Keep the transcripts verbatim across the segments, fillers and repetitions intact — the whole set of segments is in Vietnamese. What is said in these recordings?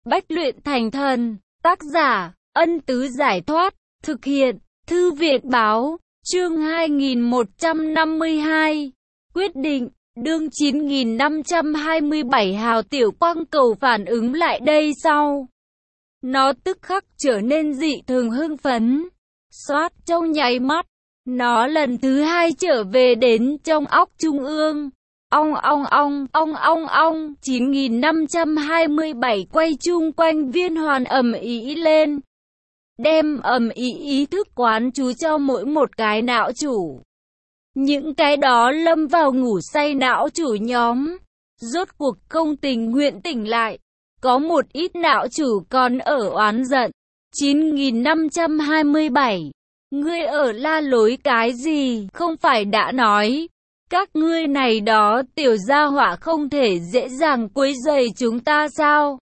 Bách luyện thành thần. Tác giả, Ân Tứ Giải Thoát. Thực hiện, Thư viện Báo. Chương hai nghìn một trăm năm mươi hai. Quyết định. Đương chín nghìn năm trăm hai mươi bảy hào tiểu quang cầu phản ứng lại đây sau. Nó tức khắc trở nên dị thường hưng phấn. Xoát trong nháy mắt. Nó lần thứ hai trở về đến trong óc trung ương. Ong ong ong, ong ong ong, chín nghìn năm trăm hai mươi bảy quay chung quanh viên hoàn ầm ĩ lên. Đem ầm ĩ ý thức quán chú cho mỗi một cái não chủ. Những cái đó lâm vào ngủ say não chủ nhóm, rốt cuộc không tình nguyện tỉnh lại. Có một ít não chủ còn ở oán giận. chín nghìn năm trăm hai mươi bảy. Ngươi ở la lối cái gì? Không phải đã nói các ngươi này đó tiểu gia hỏa không thể dễ dàng quấy rầy chúng ta sao?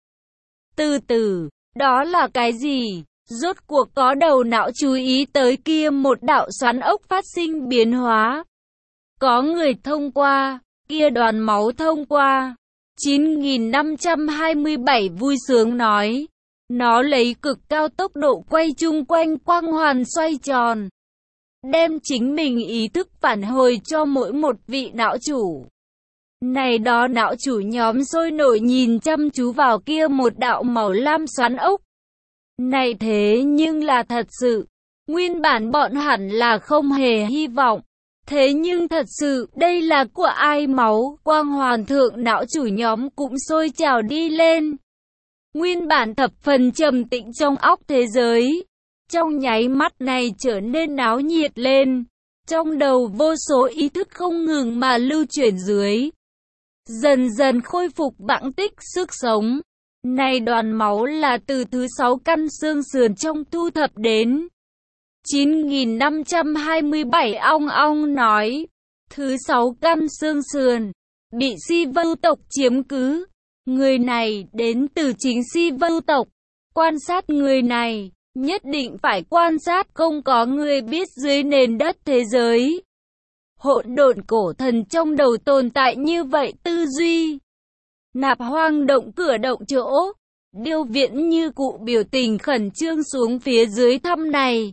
Từ từ, đó là cái gì? Rốt cuộc có đầu não chú ý tới kia một đạo xoắn ốc phát sinh biến hóa. Có người thông qua, kia đoàn máu thông qua. chín nghìn năm trăm hai mươi bảy vui sướng nói. Nó lấy cực cao tốc độ quay chung quanh quang hoàn xoay tròn. Đem chính mình ý thức phản hồi cho mỗi một vị não chủ. Này đó não chủ nhóm sôi nổi nhìn chăm chú vào kia một đạo màu lam xoắn ốc. Này thế nhưng là thật sự. Nguyên bản bọn hẳn là không hề hy vọng. Thế nhưng thật sự, đây là của ai máu? Quang hoàn thượng não chủ nhóm cũng sôi trào đi lên. Nguyên bản thập phần trầm tĩnh trong óc thế giới. Trong nháy mắt này trở nên náo nhiệt lên. Trong đầu vô số ý thức không ngừng mà lưu chuyển dưới. Dần dần khôi phục vãng tích sức sống. Này đoàn máu là từ thứ sáu căn xương sườn trong thu thập đến. chín nghìn năm trăm hai mươi bảy ong ong nói. Thứ sáu căn xương sườn. Bị si vưu tộc chiếm cứ. Người này đến từ chính si vưu tộc. Quan sát người này. Nhất định phải quan sát, không có người biết dưới nền đất thế giới. Hỗn độn cổ thần trong đầu tồn tại như vậy tư duy. Nạp Hoang động cửa động chỗ. Điêu Viễn như cụ biểu tình khẩn trương xuống phía dưới thăm này.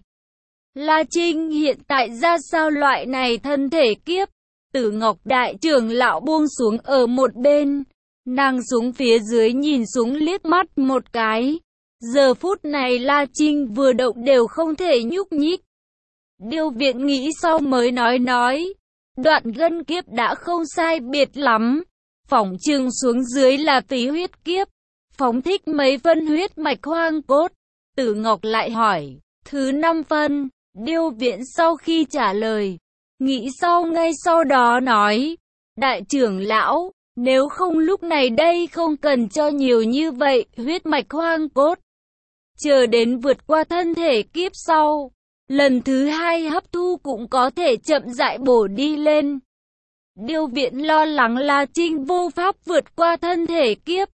La Trinh hiện tại ra sao loại này thân thể kiếp? Tử Ngọc đại trưởng lão buông xuống ở một bên. Nàng xuống phía dưới nhìn xuống liếc mắt một cái. Giờ phút này La Trinh vừa động đều không thể nhúc nhích. Điêu Viễn nghĩ sau mới nói nói. Đoạn gân kiếp đã không sai biệt lắm. Phỏng chừng xuống dưới là phí huyết kiếp. Phóng thích mấy phân huyết mạch hoang cốt. Tử Ngọc lại hỏi. Thứ năm phân. Điêu Viễn sau khi trả lời. Nghĩ sau ngay sau đó nói. Đại trưởng lão. Nếu không lúc này đây không cần cho nhiều như vậy huyết mạch hoang cốt. Chờ đến vượt qua thân thể kiếp sau. Lần thứ hai hấp thu cũng có thể chậm rãi bổ đi lên. Điêu Viễn lo lắng La Trinh vô pháp vượt qua thân thể kiếp.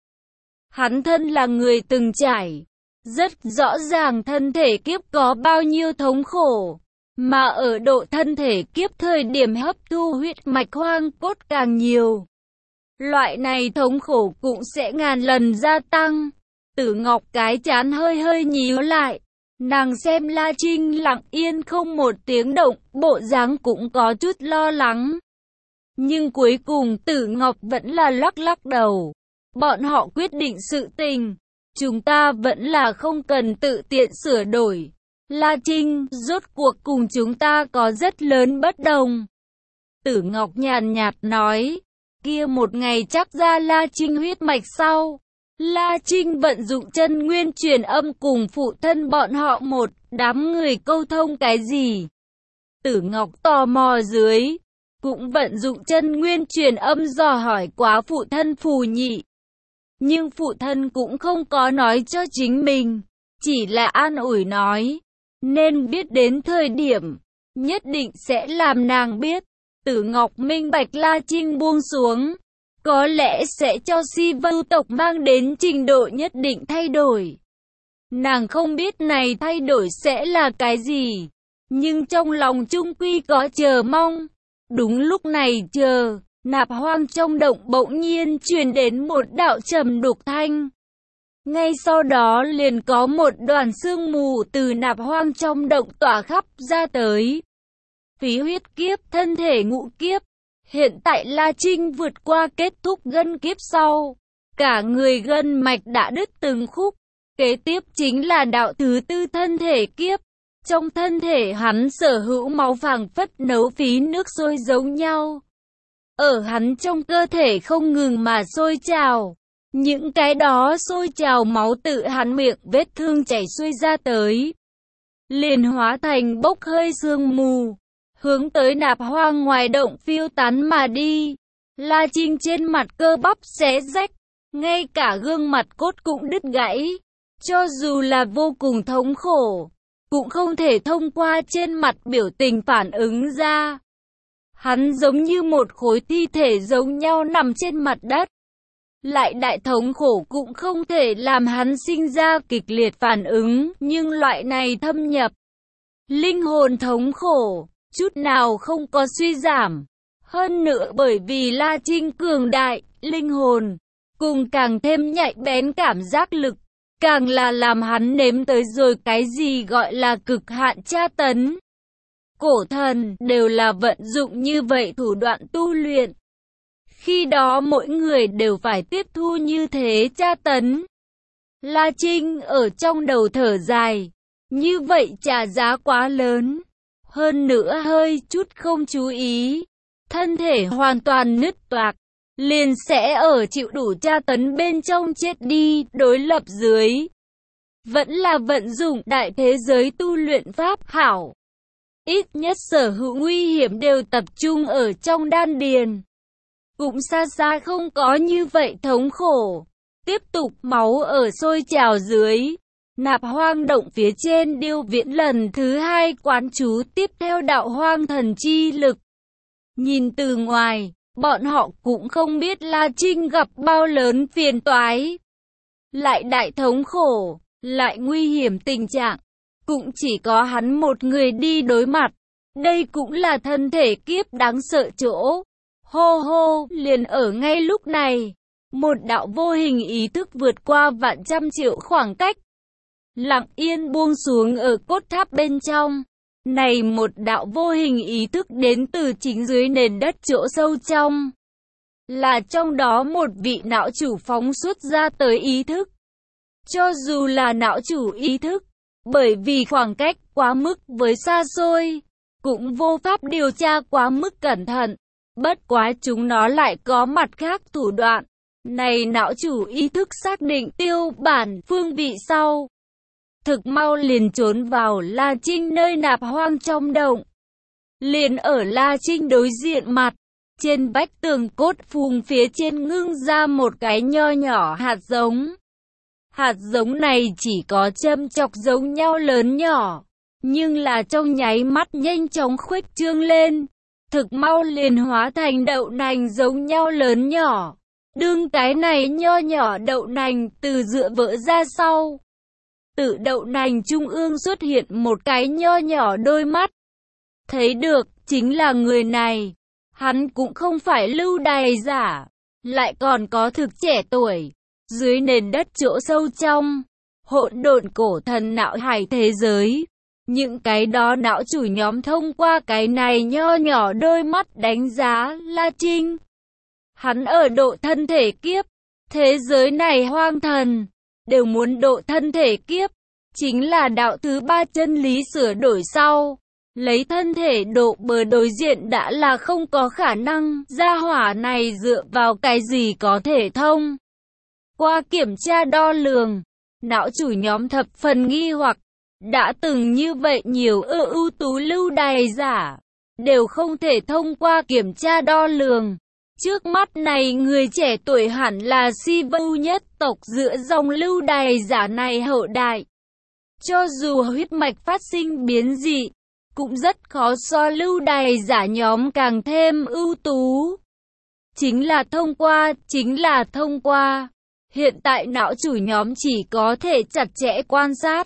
Hắn thân là người từng trải. Rất rõ ràng thân thể kiếp có bao nhiêu thống khổ. Mà ở độ thân thể kiếp thời điểm hấp thu huyết mạch hoang cốt càng nhiều. Loại này thống khổ cũng sẽ ngàn lần gia tăng. Tử Ngọc cái chán hơi hơi nhíu lại. Nàng xem La Trinh lặng yên không một tiếng động, bộ dáng cũng có chút lo lắng. Nhưng cuối cùng Tử Ngọc vẫn là lắc lắc đầu. Bọn họ quyết định sự tình. Chúng ta vẫn là không cần tự tiện sửa đổi. La Trinh, rốt cuộc cùng chúng ta có rất lớn bất đồng. Tử Ngọc nhàn nhạt nói. Kia một ngày chắc ra La Trinh huyết mạch sau. La Trinh vận dụng chân nguyên truyền âm cùng phụ thân bọn họ một đám người câu thông cái gì. Tử Ngọc tò mò dưới. Cũng vận dụng chân nguyên truyền âm dò hỏi quá phụ thân Phù Nhị. Nhưng phụ thân cũng không có nói cho chính mình. Chỉ là an ủi nói. Nên biết đến thời điểm. Nhất định sẽ làm nàng biết. Tử Ngọc minh bạch La Trinh buông xuống. Có lẽ sẽ cho si vưu tộc mang đến trình độ nhất định thay đổi. Nàng không biết này thay đổi sẽ là cái gì. Nhưng trong lòng trung quy có chờ mong. Đúng lúc này chờ. Nạp Hoang trong động bỗng nhiên truyền đến một đạo trầm đục thanh. Ngay sau đó liền có một đoàn sương mù từ nạp hoang trong động tỏa khắp ra tới. Phí huyết kiếp, thân thể ngũ kiếp. Hiện tại La Trinh vượt qua kết thúc gân kiếp sau. Cả người gân mạch đã đứt từng khúc. Kế tiếp chính là đạo thứ tư thân thể kiếp. Trong thân thể hắn sở hữu máu phảng phất nấu phí nước sôi giống nhau. Ở hắn trong cơ thể không ngừng mà sôi trào. Những cái đó sôi trào máu tự hắn miệng vết thương chảy xuôi ra tới. Liền hóa thành bốc hơi sương mù. Hướng tới nạp hoang ngoài động phiêu tán mà đi. La Trinh trên mặt cơ bắp xé rách. Ngay cả gương mặt cốt cũng đứt gãy. Cho dù là vô cùng thống khổ, cũng không thể thông qua trên mặt biểu tình phản ứng ra. Hắn giống như một khối thi thể giống nhau nằm trên mặt đất. Lại đại thống khổ cũng không thể làm hắn sinh ra kịch liệt phản ứng, nhưng loại này thâm nhập. Linh hồn thống khổ, chút nào không có suy giảm. Hơn nữa bởi vì La Trinh cường đại, linh hồn, cùng càng thêm nhạy bén cảm giác lực. Càng là làm hắn nếm tới rồi cái gì gọi là cực hạn tra tấn. Cổ thần đều là vận dụng như vậy thủ đoạn tu luyện. Khi đó mỗi người đều phải tiếp thu như thế tra tấn. La Trinh ở trong đầu thở dài. Như vậy trả giá quá lớn. Hơn nữa hơi chút không chú ý. Thân thể hoàn toàn nứt toạc. Liền sẽ ở chịu đủ tra tấn bên trong chết đi, đối lập dưới. Vẫn là vận dụng đại thế giới tu luyện pháp hảo. Ít nhất sở hữu nguy hiểm đều tập trung ở trong đan điền. Cũng xa xa không có như vậy thống khổ. Tiếp tục máu ở sôi trào dưới. Nạp hoang động phía trên điêu viễn lần thứ hai quán chú tiếp theo đạo hoang thần chi lực. Nhìn từ ngoài, bọn họ cũng không biết La Trinh gặp bao lớn phiền toái. Lại đại thống khổ, lại nguy hiểm tình trạng. Cũng chỉ có hắn một người đi đối mặt. Đây cũng là thân thể kiếp đáng sợ chỗ. Hô hô, liền ở ngay lúc này. Một đạo vô hình ý thức vượt qua vạn trăm triệu khoảng cách. Lặng yên buông xuống ở cốt tháp bên trong. Này một đạo vô hình ý thức đến từ chính dưới nền đất chỗ sâu trong. Là trong đó một vị não chủ phóng xuất ra tới ý thức. Cho dù là não chủ ý thức, bởi vì khoảng cách quá mức với xa xôi, cũng vô pháp điều tra quá mức cẩn thận. Bất quá chúng nó lại có mặt khác thủ đoạn. Này não chủ ý thức xác định tiêu bản phương vị sau. Thực mau liền trốn vào La Trinh nơi nạp hoang trong động. Liền ở La Trinh đối diện mặt. Trên vách tường cốt phùng phía trên ngưng ra một cái nho nhỏ hạt giống. Hạt giống này chỉ có châm chọc giống nhau lớn nhỏ. Nhưng là trong nháy mắt nhanh chóng khuếch trương lên. Thực mau liền hóa thành đậu nành giống nhau lớn nhỏ. Đương cái này nho nhỏ đậu nành từ dựa vỡ ra sau. Từ đậu nành trung ương xuất hiện một cái nho nhỏ đôi mắt. Thấy được, chính là người này. Hắn cũng không phải lưu đày giả, lại còn có thực trẻ tuổi. Dưới nền đất chỗ sâu trong, hỗn độn cổ thần não hải thế giới. Những cái đó não chủ nhóm thông qua cái này nho nhỏ đôi mắt đánh giá La Trinh. Hắn ở độ thân thể kiếp, thế giới này hoang thần, đều muốn độ thân thể kiếp. Chính là đạo thứ ba chân lý sửa đổi sau. Lấy thân thể độ bờ đối diện đã là không có khả năng, gia hỏa này dựa vào cái gì có thể thông. Qua kiểm tra đo lường, não chủ nhóm thập phần nghi hoặc, đã từng như vậy nhiều ư ưu tú lưu đày giả, đều không thể thông qua kiểm tra đo lường. Trước mắt này người trẻ tuổi hẳn là si vưu nhất tộc giữa dòng lưu đày giả này hậu đại. Cho dù huyết mạch phát sinh biến dị, cũng rất khó so lưu đày giả nhóm càng thêm ưu tú. Chính là thông qua, chính là thông qua. Hiện tại não chủ nhóm chỉ có thể chặt chẽ quan sát.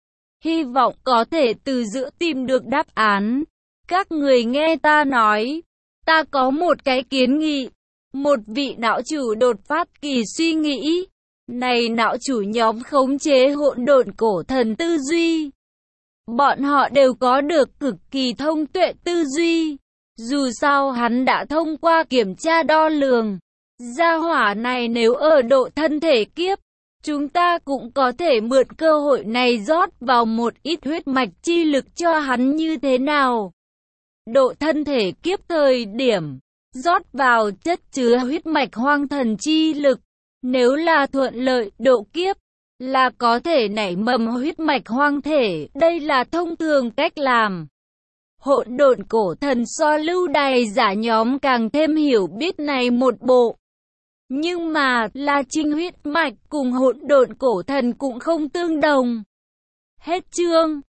Hy vọng có thể từ giữa tìm được đáp án. Các người nghe ta nói, ta có một cái kiến nghị. Một vị não chủ đột phát kỳ suy nghĩ. này não chủ nhóm khống chế hỗn độn cổ thần tư duy. Bọn họ đều có được cực kỳ thông tuệ tư duy. Dù sao hắn đã thông qua kiểm tra đo lường. Gia hỏa này nếu ở độ thân thể kiếp, chúng ta cũng có thể mượn cơ hội này rót vào một ít huyết mạch chi lực cho hắn như thế nào. Độ thân thể kiếp thời điểm, rót vào chất chứa huyết mạch hoang thần chi lực. Nếu là thuận lợi độ kiếp, là có thể nảy mầm huyết mạch hoang thể. Đây là thông thường cách làm. Hỗn độn cổ thần so lưu đày giả nhóm càng thêm hiểu biết này một bộ. Nhưng mà, là trinh huyết mạch cùng hỗn độn cổ thần cũng không tương đồng. Hết chương.